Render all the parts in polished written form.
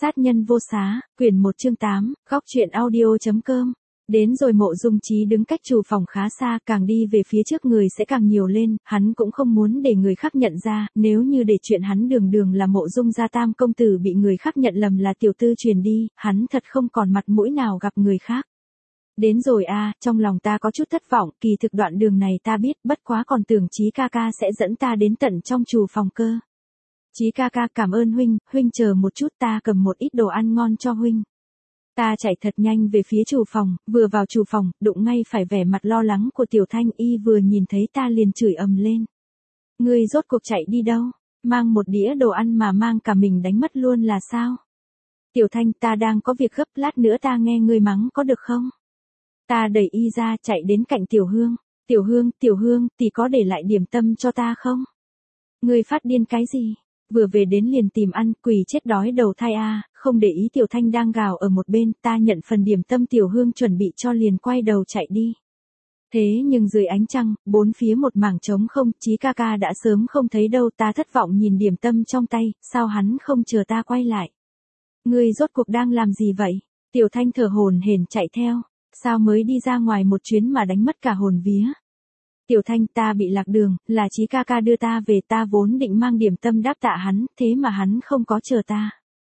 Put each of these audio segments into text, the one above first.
Sát nhân vô xá, quyển 1 chương 8, góc truyện audio.com. Đến rồi Mộ Dung Chí đứng cách chủ phòng khá xa, càng đi về phía trước người sẽ càng nhiều lên, hắn cũng không muốn để người khác nhận ra, nếu như để chuyện hắn đường đường là Mộ Dung gia tam công tử bị người khác nhận lầm là tiểu tư truyền đi, hắn thật không còn mặt mũi nào gặp người khác. Đến rồi a, trong lòng ta có chút thất vọng, kỳ thực đoạn đường này ta biết, bất quá còn tưởng Chí ca ca sẽ dẫn ta đến tận trong chủ phòng cơ. Chí ca ca cảm ơn huynh, huynh chờ một chút ta cầm một ít đồ ăn ngon cho huynh. Ta chạy thật nhanh về phía chủ phòng, vừa vào chủ phòng, đụng ngay phải vẻ mặt lo lắng của Tiểu Thanh, y vừa nhìn thấy ta liền chửi ầm lên. Ngươi rốt cuộc chạy đi đâu? Mang một đĩa đồ ăn mà mang cả mình đánh mất luôn là sao? Tiểu Thanh, ta đang có việc gấp, lát nữa ta nghe ngươi mắng có được không? Ta đẩy y ra chạy đến cạnh Tiểu Hương. Tiểu Hương, tỷ có để lại điểm tâm cho ta không? Ngươi phát điên cái gì? Vừa về đến liền tìm ăn, quỷ chết đói đầu thai a, không để ý Tiểu Thanh đang gào ở một bên, ta nhận phần điểm tâm Tiểu Hương chuẩn bị cho liền quay đầu chạy đi. Thế nhưng dưới ánh trăng, bốn phía một mảng trống không, Chí ca ca đã sớm không thấy đâu, ta thất vọng nhìn điểm tâm trong tay, sao hắn không chờ ta quay lại? Ngươi rốt cuộc đang làm gì vậy? Tiểu Thanh thở hổn hển chạy theo, sao mới đi ra ngoài một chuyến mà đánh mất cả hồn vía? Tiểu Thanh, ta bị lạc đường, là Chí ca ca đưa ta về, ta vốn định mang điểm tâm đáp tạ hắn, thế mà hắn không có chờ ta.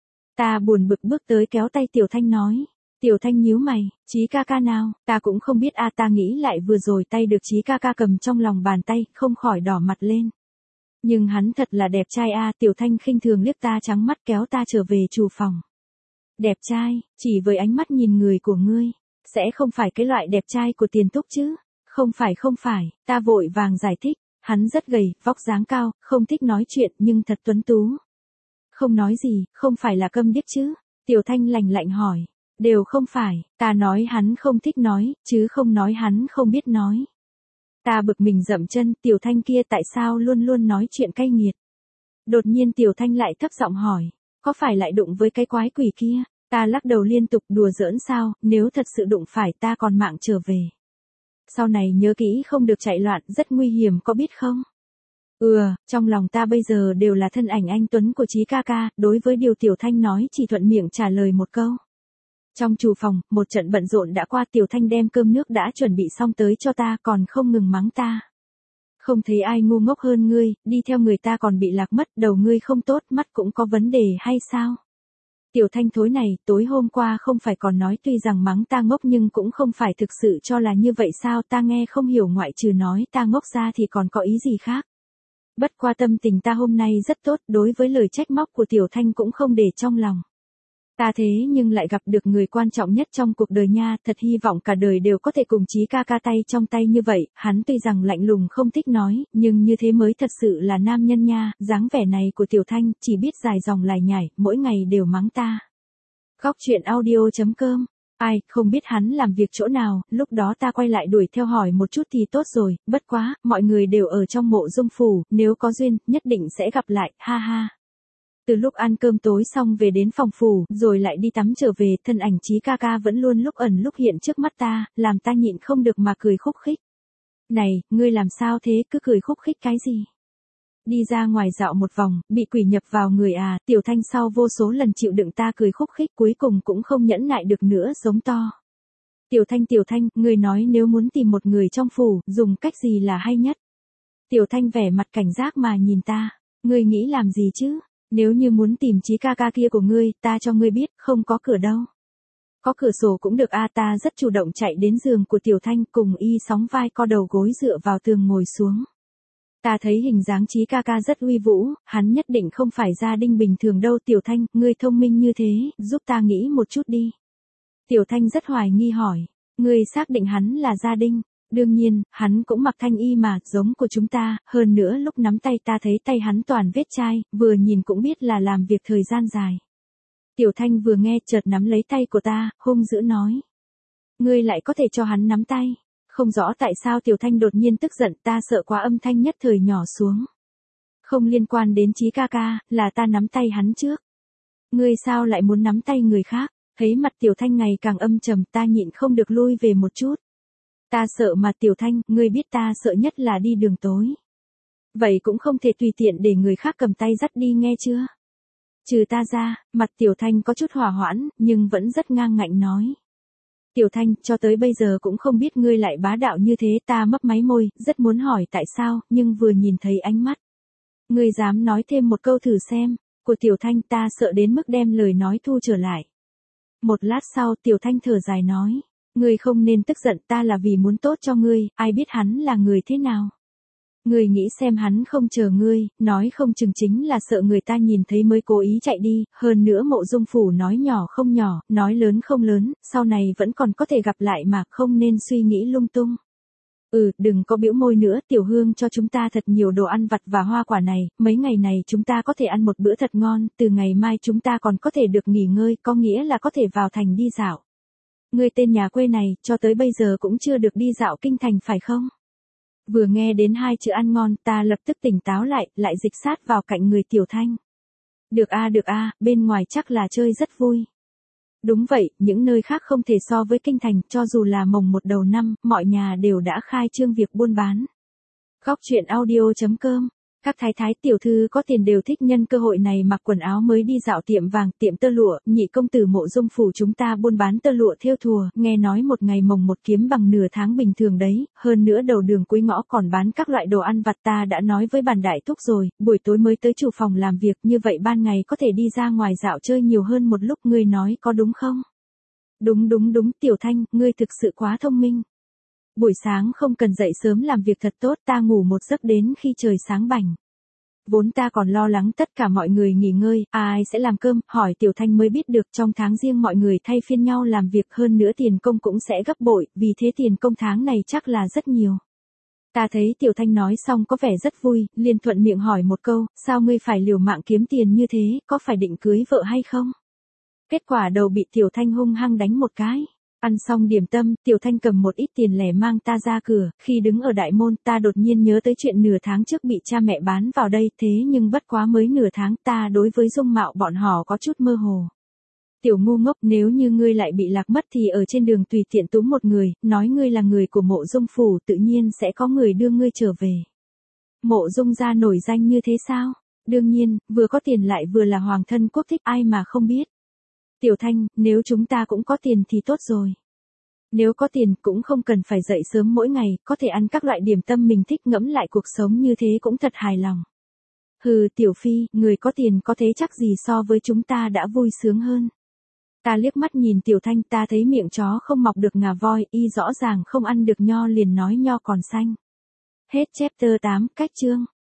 Ta buồn bực bước tới kéo tay Tiểu Thanh nói. Tiểu Thanh nhíu mày, Chí ca ca nào, ta cũng không biết a, ta nghĩ lại vừa rồi tay được Chí ca ca cầm trong lòng bàn tay, không khỏi đỏ mặt lên. Nhưng hắn thật là đẹp trai a, Tiểu Thanh khinh thường liếc ta trắng mắt kéo ta trở về chủ phòng. Đẹp trai, chỉ với ánh mắt nhìn người của ngươi, sẽ không phải cái loại đẹp trai của Tiền Túc chứ? Không phải, ta vội vàng giải thích, hắn rất gầy, vóc dáng cao, không thích nói chuyện nhưng thật tuấn tú. Không nói gì, không phải là câm điếc chứ? Tiểu Thanh lạnh lạnh hỏi, đều không phải, ta nói hắn không thích nói, chứ không nói hắn không biết nói. Ta bực mình dậm chân, Tiểu Thanh kia tại sao luôn luôn nói chuyện cay nghiệt. Đột nhiên Tiểu Thanh lại thấp giọng hỏi, có phải lại đụng với cái quái quỷ kia? Ta lắc đầu liên tục, đùa giỡn sao, nếu thật sự đụng phải ta còn mạng trở về. Sau này nhớ kỹ không được chạy loạn, rất nguy hiểm có biết không? Trong lòng ta bây giờ đều là thân ảnh anh Tuấn của Chí ca ca, đối với điều Tiểu Thanh nói chỉ thuận miệng trả lời một câu. Trong chủ phòng, một trận bận rộn đã qua, Tiểu Thanh đem cơm nước đã chuẩn bị xong tới cho ta, còn không ngừng mắng ta. Không thấy ai ngu ngốc hơn ngươi, đi theo người ta còn bị lạc mất, đầu ngươi không tốt, mắt cũng có vấn đề hay sao? Tiểu Thanh thối này, tối hôm qua không phải còn nói tuy rằng mắng ta ngốc nhưng cũng không phải thực sự cho là như vậy sao, ta nghe không hiểu, ngoại trừ nói ta ngốc ra thì còn có ý gì khác. Bất qua tâm tình ta hôm nay rất tốt, đối với lời trách móc của Tiểu Thanh cũng không để trong lòng. Ta thế nhưng lại gặp được người quan trọng nhất trong cuộc đời nha, thật hy vọng cả đời đều có thể cùng Chí ca ca tay trong tay như vậy, hắn tuy rằng lạnh lùng không thích nói, nhưng như thế mới thật sự là nam nhân nha, dáng vẻ này của Tiểu Thanh, chỉ biết dài dòng lải nhải, mỗi ngày đều mắng ta. Góc truyện audio.com. Ai, không biết hắn làm việc chỗ nào, lúc đó ta quay lại đuổi theo hỏi một chút thì tốt rồi, bất quá, mọi người đều ở trong Mộ Dung phủ, nếu có duyên, nhất định sẽ gặp lại, ha ha. Từ lúc ăn cơm tối xong về đến phòng phủ, rồi lại đi tắm trở về, thân ảnh Chí ca ca vẫn luôn lúc ẩn lúc hiện trước mắt ta, làm ta nhịn không được mà cười khúc khích. Này, ngươi làm sao thế, cứ cười khúc khích cái gì? Đi ra ngoài dạo một vòng, bị quỷ nhập vào người à, Tiểu Thanh sau vô số lần chịu đựng ta cười khúc khích cuối cùng cũng không nhẫn nại được nữa, giống to. Tiểu Thanh, ngươi nói nếu muốn tìm một người trong phủ, dùng cách gì là hay nhất? Tiểu Thanh vẻ mặt cảnh giác mà nhìn ta, ngươi nghĩ làm gì chứ? Nếu như muốn tìm Chí ca ca kia của ngươi, ta cho ngươi biết, không có cửa đâu. Có cửa sổ cũng được a, ta rất chủ động chạy đến giường của Tiểu Thanh, cùng y sóng vai co đầu gối dựa vào tường ngồi xuống. Ta thấy hình dáng Chí ca ca rất uy vũ, hắn nhất định không phải gia đình bình thường đâu. Tiểu Thanh, ngươi thông minh như thế, giúp ta nghĩ một chút đi. Tiểu Thanh rất hoài nghi hỏi, ngươi xác định hắn là gia đình? Đương nhiên, hắn cũng mặc thanh y mà, giống của chúng ta, hơn nữa lúc nắm tay ta thấy tay hắn toàn vết chai, vừa nhìn cũng biết là làm việc thời gian dài. Tiểu Thanh vừa nghe chợt nắm lấy tay của ta, hung dữ nói. Ngươi lại có thể cho hắn nắm tay. Không rõ tại sao Tiểu Thanh đột nhiên tức giận, ta sợ quá âm thanh nhất thời nhỏ xuống. Không liên quan đến Chí ca ca, là ta nắm tay hắn trước. Ngươi sao lại muốn nắm tay người khác? Thấy mặt Tiểu Thanh ngày càng âm trầm, ta nhịn không được lui về một chút. Ta sợ mà Tiểu Thanh, ngươi biết ta sợ nhất là đi đường tối. Vậy cũng không thể tùy tiện để người khác cầm tay dắt đi nghe chưa? Trừ ta ra, mặt Tiểu Thanh có chút hòa hoãn, nhưng vẫn rất ngang ngạnh nói. Tiểu Thanh, cho tới bây giờ cũng không biết ngươi lại bá đạo như thế, ta mấp máy môi, rất muốn hỏi tại sao, nhưng vừa nhìn thấy ánh mắt. Ngươi dám nói thêm một câu thử xem, của Tiểu Thanh, ta sợ đến mức đem lời nói thu trở lại. Một lát sau Tiểu Thanh thở dài nói, ngươi không nên tức giận, ta là vì muốn tốt cho ngươi, ai biết hắn là người thế nào. Ngươi nghĩ xem hắn không chờ ngươi, nói không chừng chính là sợ người ta nhìn thấy mới cố ý chạy đi, hơn nữa Mộ Dung Phủ nói nhỏ không nhỏ, nói lớn không lớn, sau này vẫn còn có thể gặp lại mà không nên suy nghĩ lung tung. Đừng có bĩu môi nữa, Tiểu Hương cho chúng ta thật nhiều đồ ăn vặt và hoa quả này, mấy ngày này chúng ta có thể ăn một bữa thật ngon, từ ngày mai chúng ta còn có thể được nghỉ ngơi, có nghĩa là có thể vào thành đi dạo. Ngươi tên nhà quê này, cho tới bây giờ cũng chưa được đi dạo kinh thành phải không? Vừa nghe đến hai chữ ăn ngon, ta lập tức tỉnh táo lại dịch sát vào cạnh người Tiểu Thanh. Được a, bên ngoài chắc là chơi rất vui. Đúng vậy, những nơi khác không thể so với kinh thành, cho dù là mồng một đầu năm, mọi nhà đều đã khai trương việc buôn bán. Góc truyện audio.com. Các thái thái tiểu thư có tiền đều thích nhân cơ hội này mặc quần áo mới đi dạo tiệm vàng, tiệm tơ lụa, nhị công tử Mộ Dung Phủ chúng ta buôn bán tơ lụa thêu thùa, nghe nói một ngày mồng một kiếm bằng nửa tháng bình thường đấy, hơn nữa đầu đường cuối ngõ còn bán các loại đồ ăn vặt, ta đã nói với bàn đại thúc rồi, buổi tối mới tới chủ phòng làm việc, như vậy ban ngày có thể đi ra ngoài dạo chơi nhiều hơn một lúc, ngươi nói có đúng không? Đúng, Tiểu Thanh, ngươi thực sự quá thông minh. Buổi sáng không cần dậy sớm làm việc thật tốt, ta ngủ một giấc đến khi trời sáng bảnh. Vốn ta còn lo lắng tất cả mọi người nghỉ ngơi, ai sẽ làm cơm, hỏi Tiểu Thanh mới biết được trong tháng riêng mọi người thay phiên nhau làm việc, hơn nữa tiền công cũng sẽ gấp bội, vì thế tiền công tháng này chắc là rất nhiều. Ta thấy Tiểu Thanh nói xong có vẻ rất vui, liền thuận miệng hỏi một câu, sao ngươi phải liều mạng kiếm tiền như thế, có phải định cưới vợ hay không? Kết quả đầu bị Tiểu Thanh hung hăng đánh một cái. Ăn xong điểm tâm, Tiểu Thanh cầm một ít tiền lẻ mang ta ra cửa, khi đứng ở đại môn ta đột nhiên nhớ tới chuyện nửa tháng trước bị cha mẹ bán vào đây, thế nhưng bất quá mới nửa tháng, ta đối với dung mạo bọn họ có chút mơ hồ. Tiểu ngu ngốc, nếu như ngươi lại bị lạc mất thì ở trên đường tùy tiện túm một người, nói ngươi là người của Mộ Dung Phủ, tự nhiên sẽ có người đưa ngươi trở về. Mộ Dung gia nổi danh như thế sao? Đương nhiên, vừa có tiền lại vừa là hoàng thân quốc thích, ai mà không biết. Tiểu Thanh, nếu chúng ta cũng có tiền thì tốt rồi. Nếu có tiền cũng không cần phải dậy sớm mỗi ngày, có thể ăn các loại điểm tâm mình thích, ngẫm lại cuộc sống như thế cũng thật hài lòng. Hừ, Tiểu Phi, người có tiền có thế chắc gì so với chúng ta đã vui sướng hơn. Ta liếc mắt nhìn Tiểu Thanh, ta thấy miệng chó không mọc được ngà voi, y rõ ràng không ăn được nho liền nói nho còn xanh. Hết chapter 8, cách chương.